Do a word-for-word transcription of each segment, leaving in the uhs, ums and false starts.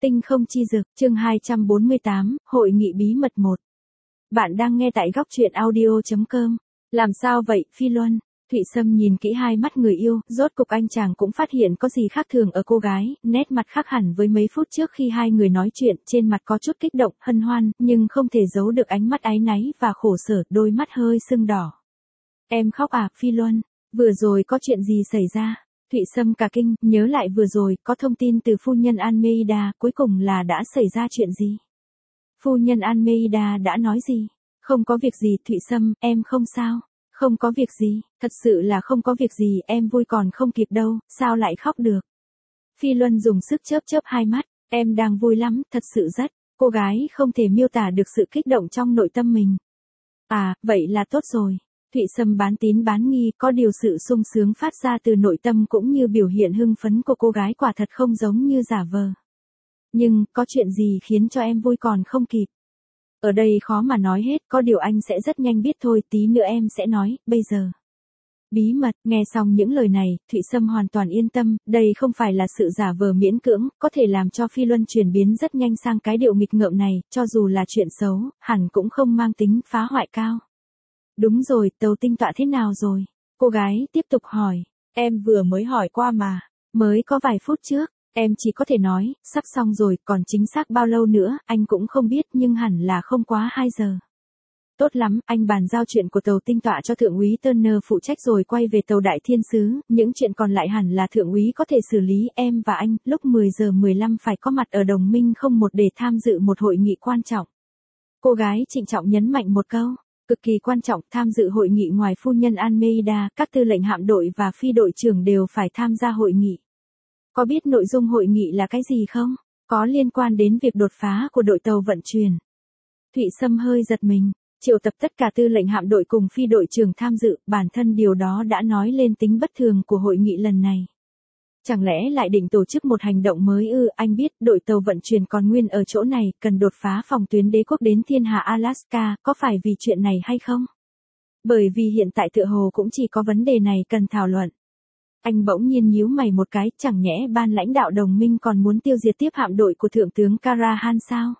Tinh không chi dực, chương hai trăm bốn mươi tám, hội nghị bí mật một. Bạn đang nghe tại góc truyện audio chấm com. Làm sao vậy, Phi Luân? Thụy Sâm nhìn kỹ hai mắt người yêu, rốt cục anh chàng cũng phát hiện có gì khác thường ở cô gái, nét mặt khác hẳn với mấy phút trước khi hai người nói chuyện, trên mặt có chút kích động, hân hoan, nhưng không thể giấu được ánh mắt áy náy và khổ sở, đôi mắt hơi sưng đỏ. Em khóc à, Phi Luân? Vừa rồi có chuyện gì xảy ra? Thụy Sâm cả kinh, nhớ lại vừa rồi, có thông tin từ phu nhân Almeida, cuối cùng là đã xảy ra chuyện gì? Phu nhân Almeida đã nói gì? Không có việc gì, Thụy Sâm, em không sao. Không có việc gì, thật sự là không có việc gì, em vui còn không kịp đâu, sao lại khóc được? Phi Luân dùng sức chớp chớp hai mắt, em đang vui lắm, thật sự rất. Cô gái không thể miêu tả được sự kích động trong nội tâm mình. À, vậy là tốt rồi. Thụy Sâm bán tín bán nghi, có điều sự sung sướng phát ra từ nội tâm cũng như biểu hiện hưng phấn của cô gái quả thật không giống như giả vờ. Nhưng, có chuyện gì khiến cho em vui còn không kịp? Ở đây khó mà nói hết, có điều anh sẽ rất nhanh biết thôi, tí nữa em sẽ nói, bây giờ. Bí mật, nghe xong những lời này, Thụy Sâm hoàn toàn yên tâm, đây không phải là sự giả vờ miễn cưỡng, có thể làm cho Phi Luân chuyển biến rất nhanh sang cái điệu nghịch ngợm này, cho dù là chuyện xấu, hẳn cũng không mang tính phá hoại cao. Đúng rồi, tàu tinh tọa thế nào rồi? Cô gái tiếp tục hỏi, em vừa mới hỏi qua mà, mới có vài phút trước, em chỉ có thể nói, sắp xong rồi, còn chính xác bao lâu nữa, anh cũng không biết nhưng hẳn là không quá hai giờ. Tốt lắm, anh bàn giao chuyện của tàu tinh tọa cho Thượng úy Turner phụ trách rồi quay về tàu Đại Thiên Sứ, những chuyện còn lại hẳn là Thượng úy có thể xử lý, em và anh, lúc mười giờ mười lăm phải có mặt ở Đồng Minh không một để tham dự một hội nghị quan trọng. Cô gái trịnh trọng nhấn mạnh một câu. Cực kỳ quan trọng, tham dự hội nghị ngoài phu nhân Almeida, các tư lệnh hạm đội và phi đội trưởng đều phải tham gia hội nghị. Có biết nội dung hội nghị là cái gì không? Có liên quan đến việc đột phá của đội tàu vận chuyển. Thụy Sâm hơi giật mình, triệu tập tất cả tư lệnh hạm đội cùng phi đội trưởng tham dự, bản thân điều đó đã nói lên tính bất thường của hội nghị lần này. Chẳng lẽ lại định tổ chức một hành động mới ư? Anh biết đội tàu vận chuyển còn nguyên ở chỗ này, cần đột phá phòng tuyến đế quốc đến thiên hà Alaska, có phải vì chuyện này hay không? Bởi vì hiện tại tựa hồ cũng chỉ có vấn đề này cần thảo luận. Anh bỗng nhiên nhíu mày một cái, chẳng nhẽ ban lãnh đạo Đồng Minh còn muốn tiêu diệt tiếp hạm đội của Thượng tướng Karahan sao?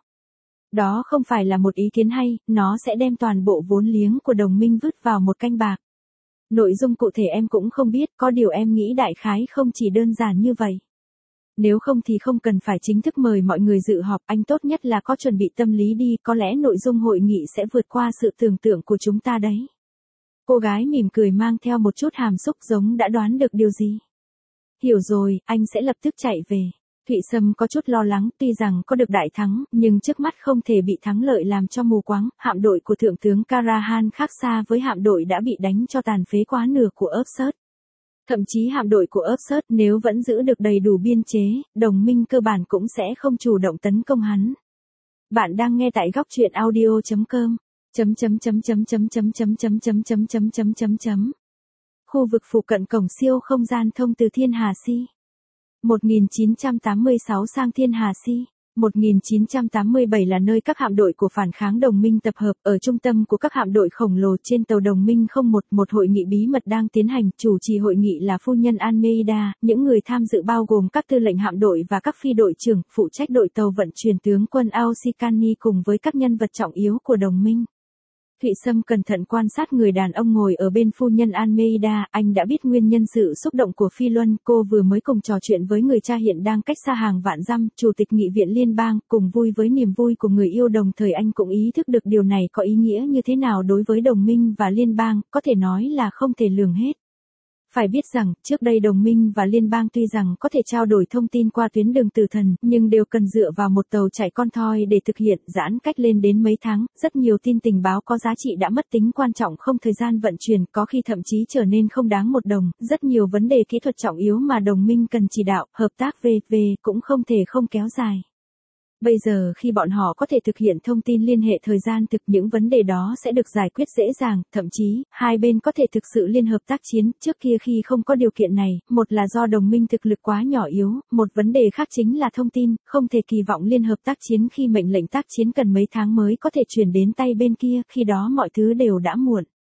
Đó không phải là một ý kiến hay, nó sẽ đem toàn bộ vốn liếng của Đồng Minh vứt vào một canh bạc. Nội dung cụ thể em cũng không biết, có điều em nghĩ đại khái không chỉ đơn giản như vậy. Nếu không thì không cần phải chính thức mời mọi người dự họp, anh tốt nhất là có chuẩn bị tâm lý đi, có lẽ nội dung hội nghị sẽ vượt qua sự tưởng tượng của chúng ta đấy. Cô gái mỉm cười mang theo một chút hàm xúc giống đã đoán được điều gì. Hiểu rồi, anh sẽ lập tức chạy về. Thụy Sâm có chút lo lắng, tuy rằng có được đại thắng, nhưng trước mắt không thể bị thắng lợi làm cho mù quáng, hạm đội của Thượng tướng Karahan khác xa với hạm đội đã bị đánh cho tàn phế quá nửa của Upshurt. Thậm chí hạm đội của Upshurt nếu vẫn giữ được đầy đủ biên chế, Đồng Minh cơ bản cũng sẽ không chủ động tấn công hắn. Bạn đang nghe tại góc truyện audio chấm com. Chấm chấm chấm chấm chấm chấm chấm chấm chấm chấm chấm chấm chấm chấm. Khu vực phụ cận cổng siêu không gian thông từ Thiên Hà Si. một nghìn chín trăm tám mươi sáu sang Thiên Hà Si. một nghìn chín trăm tám mươi bảy là nơi các hạm đội của phản kháng Đồng Minh tập hợp, ở trung tâm của các hạm đội khổng lồ trên tàu Đồng Minh không một, một hội nghị bí mật đang tiến hành, chủ trì hội nghị là phu nhân Almeida, những người tham dự bao gồm các tư lệnh hạm đội và các phi đội trưởng, phụ trách đội tàu vận chuyển tướng quân Ausikani cùng với các nhân vật trọng yếu của Đồng Minh. Thụy Sâm cẩn thận quan sát người đàn ông ngồi ở bên phu nhân Almeida, anh đã biết nguyên nhân sự xúc động của Phi Luân, cô vừa mới cùng trò chuyện với người cha hiện đang cách xa hàng vạn dặm, chủ tịch nghị viện liên bang, cùng vui với niềm vui của người yêu, đồng thời anh cũng ý thức được điều này có ý nghĩa như thế nào đối với Đồng Minh và liên bang, có thể nói là không thể lường hết. Phải biết rằng, trước đây Đồng Minh và Liên bang tuy rằng có thể trao đổi thông tin qua tuyến đường tử thần, nhưng đều cần dựa vào một tàu chạy con thoi để thực hiện, giãn cách lên đến mấy tháng, rất nhiều tin tình báo có giá trị đã mất tính quan trọng không thời gian vận chuyển, có khi thậm chí trở nên không đáng một đồng, rất nhiều vấn đề kỹ thuật trọng yếu mà Đồng Minh cần chỉ đạo, hợp tác vê vê cũng không thể không kéo dài. Bây giờ khi bọn họ có thể thực hiện thông tin liên hệ thời gian thực, những vấn đề đó sẽ được giải quyết dễ dàng, thậm chí, hai bên có thể thực sự liên hợp tác chiến, trước kia khi không có điều kiện này, một là do Đồng Minh thực lực quá nhỏ yếu, một vấn đề khác chính là thông tin, không thể kỳ vọng liên hợp tác chiến khi mệnh lệnh tác chiến cần mấy tháng mới có thể chuyển đến tay bên kia, khi đó mọi thứ đều đã muộn.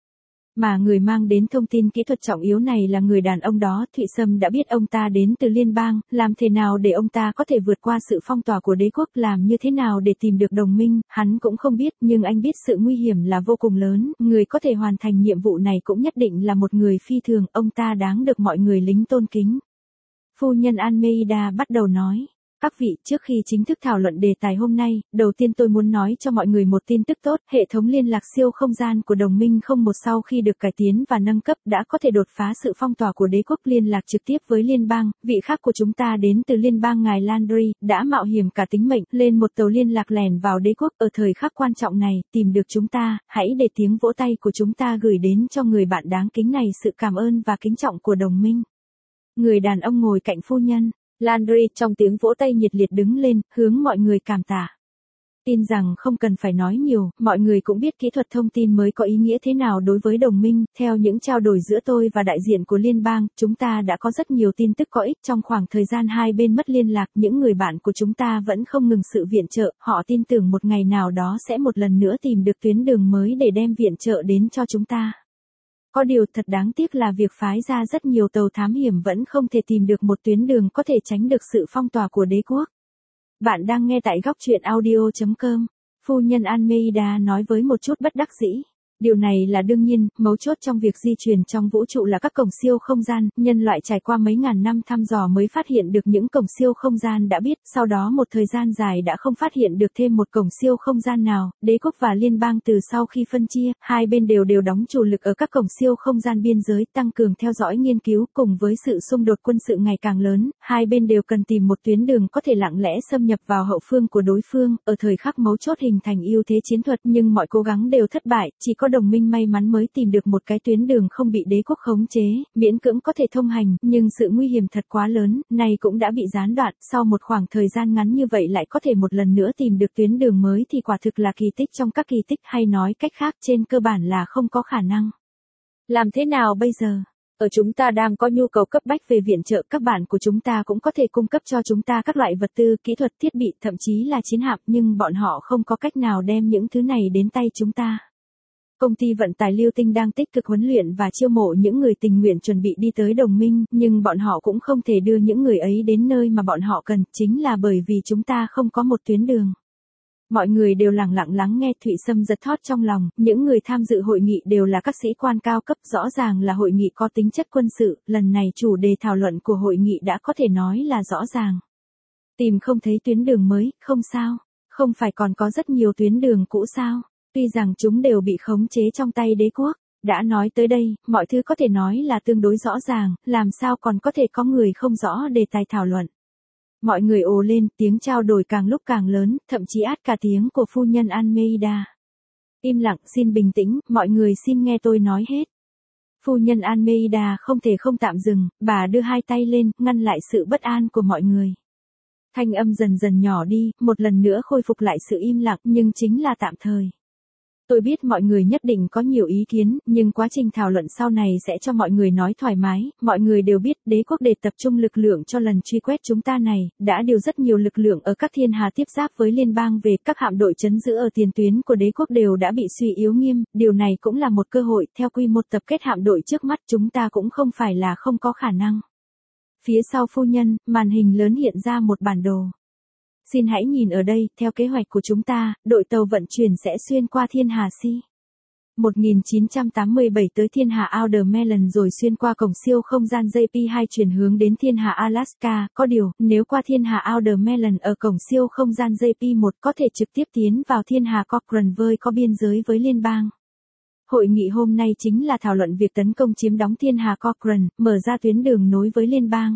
Mà người mang đến thông tin kỹ thuật trọng yếu này là người đàn ông đó. Thụy Sâm đã biết ông ta đến từ liên bang, làm thế nào để ông ta có thể vượt qua sự phong tỏa của đế quốc, làm như thế nào để tìm được đồng minh, hắn cũng không biết, nhưng anh biết sự nguy hiểm là vô cùng lớn, người có thể hoàn thành nhiệm vụ này cũng nhất định là một người phi thường, ông ta đáng được mọi người lính tôn kính. Phu nhân Almeida bắt đầu nói. Các vị, trước khi chính thức thảo luận đề tài hôm nay, đầu tiên tôi muốn nói cho mọi người một tin tức tốt, hệ thống liên lạc siêu không gian của đồng minh không một sau khi được cải tiến và nâng cấp đã có thể đột phá sự phong tỏa của đế quốc, liên lạc trực tiếp với liên bang. Vị khác của chúng ta đến từ liên bang ngài Landry, đã mạo hiểm cả tính mệnh, lên một tàu liên lạc lẻn vào đế quốc, ở thời khắc quan trọng này, tìm được chúng ta, hãy để tiếng vỗ tay của chúng ta gửi đến cho người bạn đáng kính này sự cảm ơn và kính trọng của đồng minh. Người đàn ông ngồi cạnh phu nhân Landry trong tiếng vỗ tay nhiệt liệt đứng lên, hướng mọi người cảm tạ. Tin rằng không cần phải nói nhiều, mọi người cũng biết kỹ thuật thông tin mới có ý nghĩa thế nào đối với đồng minh. Theo những trao đổi giữa tôi và đại diện của liên bang, chúng ta đã có rất nhiều tin tức có ích trong khoảng thời gian hai bên mất liên lạc. Những người bạn của chúng ta vẫn không ngừng sự viện trợ, họ tin tưởng một ngày nào đó sẽ một lần nữa tìm được tuyến đường mới để đem viện trợ đến cho chúng ta. Có điều thật đáng tiếc là việc phái ra rất nhiều tàu thám hiểm vẫn không thể tìm được một tuyến đường có thể tránh được sự phong tỏa của đế quốc. Bạn đang nghe tại góc truyện audio chấm com. Phu nhân Almeida nói với một chút bất đắc dĩ. Điều này là đương nhiên, mấu chốt trong việc di chuyển trong vũ trụ là các cổng siêu không gian, nhân loại trải qua mấy ngàn năm thăm dò mới phát hiện được những cổng siêu không gian đã biết, sau đó một thời gian dài đã không phát hiện được thêm một cổng siêu không gian nào. Đế quốc và liên bang từ sau khi phân chia, hai bên đều đều đóng chủ lực ở các cổng siêu không gian biên giới, tăng cường theo dõi nghiên cứu, cùng với sự xung đột quân sự ngày càng lớn, hai bên đều cần tìm một tuyến đường có thể lặng lẽ xâm nhập vào hậu phương của đối phương, ở thời khắc mấu chốt hình thành ưu thế chiến thuật, nhưng mọi cố gắng đều thất bại, chỉ có đồng minh may mắn mới tìm được một cái tuyến đường không bị đế quốc khống chế, miễn cưỡng có thể thông hành, nhưng sự nguy hiểm thật quá lớn, này cũng đã bị gián đoạn, sau một khoảng thời gian ngắn như vậy lại có thể một lần nữa tìm được tuyến đường mới thì quả thực là kỳ tích trong các kỳ tích, hay nói cách khác trên cơ bản là không có khả năng. Làm thế nào bây giờ? Ở chúng ta đang có nhu cầu cấp bách về viện trợ, các bạn của chúng ta cũng có thể cung cấp cho chúng ta các loại vật tư, kỹ thuật, thiết bị, thậm chí là chiến hạm, nhưng bọn họ không có cách nào đem những thứ này đến tay chúng ta. Công ty vận tải Lưu Tinh đang tích cực huấn luyện và chiêu mộ những người tình nguyện chuẩn bị đi tới đồng minh, nhưng bọn họ cũng không thể đưa những người ấy đến nơi mà bọn họ cần, chính là bởi vì chúng ta không có một tuyến đường. Mọi người đều lặng lặng lắng nghe. Thụy Sâm giật thót trong lòng, những người tham dự hội nghị đều là các sĩ quan cao cấp, rõ ràng là hội nghị có tính chất quân sự, lần này chủ đề thảo luận của hội nghị đã có thể nói là rõ ràng. Tìm không thấy tuyến đường mới, không sao, không phải còn có rất nhiều tuyến đường cũ sao? Tuy rằng chúng đều bị khống chế trong tay đế quốc, đã nói tới đây, mọi thứ có thể nói là tương đối rõ ràng, làm sao còn có thể có người không rõ đề tài thảo luận. Mọi người ồ lên, tiếng trao đổi càng lúc càng lớn, thậm chí át cả tiếng của phu nhân Almeida. Im lặng, xin bình tĩnh, mọi người xin nghe tôi nói hết. Phu nhân Almeida không thể không tạm dừng, bà đưa hai tay lên, ngăn lại sự bất an của mọi người. Thanh âm dần dần nhỏ đi, một lần nữa khôi phục lại sự im lặng, nhưng chính là tạm thời. Tôi biết mọi người nhất định có nhiều ý kiến, nhưng quá trình thảo luận sau này sẽ cho mọi người nói thoải mái. Mọi người đều biết đế quốc để tập trung lực lượng cho lần truy quét chúng ta này, đã điều rất nhiều lực lượng ở các thiên hà tiếp giáp với liên bang về, các hạm đội trấn giữ ở tiền tuyến của đế quốc đều đã bị suy yếu nghiêm, điều này cũng là một cơ hội, theo quy mô tập kết hạm đội trước mắt chúng ta cũng không phải là không có khả năng. Phía sau phu nhân, màn hình lớn hiện ra một bản đồ. Xin hãy nhìn ở đây, theo kế hoạch của chúng ta, đội tàu vận chuyển sẽ xuyên qua thiên hà Si. một nghìn chín trăm tám mươi bảy tới thiên hà Outer Melon rồi xuyên qua cổng siêu không gian J P hai chuyển hướng đến thiên hà Alaska. Có điều, nếu qua thiên hà Outer Melon ở cổng siêu không gian J P một có thể trực tiếp tiến vào thiên hà Cochrane với có biên giới với liên bang. Hội nghị hôm nay chính là thảo luận việc tấn công chiếm đóng thiên hà Cochrane, mở ra tuyến đường nối với liên bang.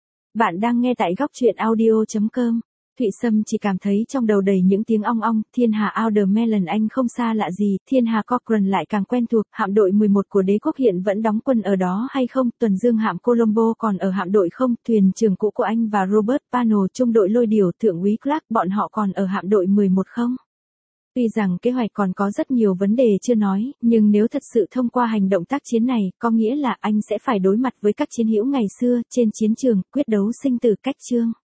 Bạn đang nghe tại góc truyện audio chấm com. Thụy Sâm chỉ cảm thấy trong đầu đầy những tiếng ong ong, thiên hà Outer Melon anh không xa lạ gì, thiên hà Cochrane lại càng quen thuộc, hạm đội mười một của đế quốc hiện vẫn đóng quân ở đó hay không, tuần dương hạm Colombo còn ở hạm đội không, thuyền trưởng cũ của anh và Robert Pano trung đội lôi điểu thượng úy Clark bọn họ còn ở hạm đội mười một không? Tuy rằng kế hoạch còn có rất nhiều vấn đề chưa nói, nhưng nếu thật sự thông qua hành động tác chiến này, có nghĩa là anh sẽ phải đối mặt với các chiến hữu ngày xưa, trên chiến trường, quyết đấu sinh tử cách chương.